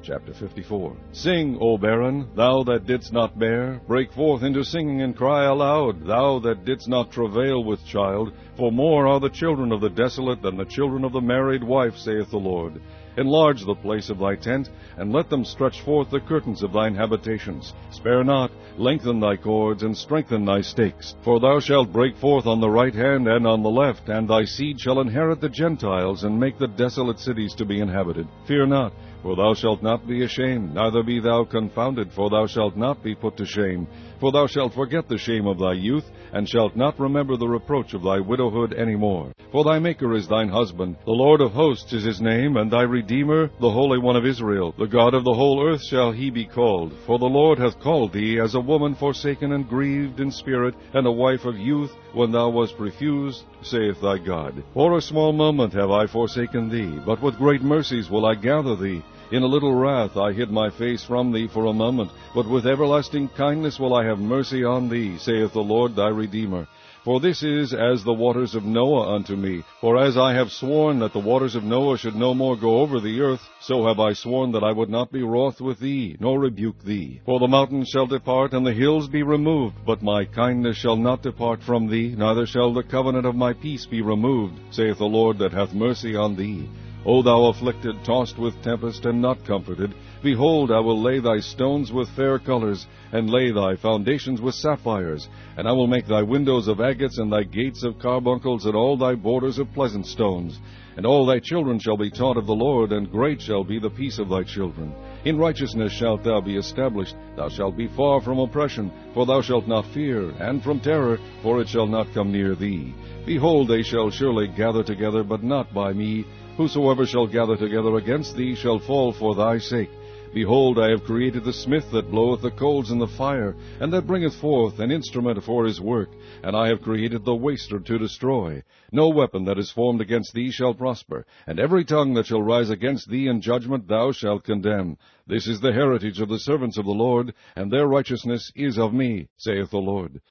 Chapter 54. Sing, O barren, thou that didst not bear, break forth into singing and cry aloud, thou that didst not travail with child, for more are the children of the desolate than the children of the married wife, saith the Lord. Enlarge the place of thy tent, and let them stretch forth the curtains of thine habitations. Spare not, lengthen thy cords, and strengthen thy stakes. For thou shalt break forth on the right hand and on the left, and thy seed shall inherit the Gentiles, and make the desolate cities to be inhabited. Fear not, for thou shalt not be ashamed, neither be thou confounded, for thou shalt not be put to shame. For thou shalt forget the shame of thy youth, and shalt not remember the reproach of thy widowhood any more. For thy Maker is thine husband, the Lord of hosts is his name, and thy Redeemer, the Holy One of Israel. The God of the whole earth shall he be called. For the Lord hath called thee as a woman forsaken and grieved in spirit, and a wife of youth, when thou wast refused, saith thy God. For a small moment have I forsaken thee, but with great mercies will I gather thee. In a little wrath I hid my face from thee for a moment, but with everlasting kindness will I have mercy on thee, saith the Lord thy Redeemer. For this is as the waters of Noah unto me. For as I have sworn that the waters of Noah should no more go over the earth, so have I sworn that I would not be wroth with thee, nor rebuke thee. For the mountains shall depart, and the hills be removed, but my kindness shall not depart from thee, neither shall the covenant of my peace be removed, saith the Lord that hath mercy on thee. O thou afflicted, tossed with tempest, and not comforted, behold, I will lay thy stones with fair colors, and lay thy foundations with sapphires. And I will make thy windows of agates, and thy gates of carbuncles, and all thy borders of pleasant stones. And all thy children shall be taught of the Lord, and great shall be the peace of thy children. In righteousness shalt thou be established. Thou shalt be far from oppression, for thou shalt not fear, and from terror, for it shall not come near thee. Behold, they shall surely gather together, but not by me. Whosoever shall gather together against thee shall fall for thy sake. Behold, I have created the smith that bloweth the coals in the fire, and that bringeth forth an instrument for his work. And I have created the waster to destroy. No weapon that is formed against thee shall prosper, and every tongue that shall rise against thee in judgment thou shalt condemn. This is the heritage of the servants of the Lord, and their righteousness is of me, saith the Lord.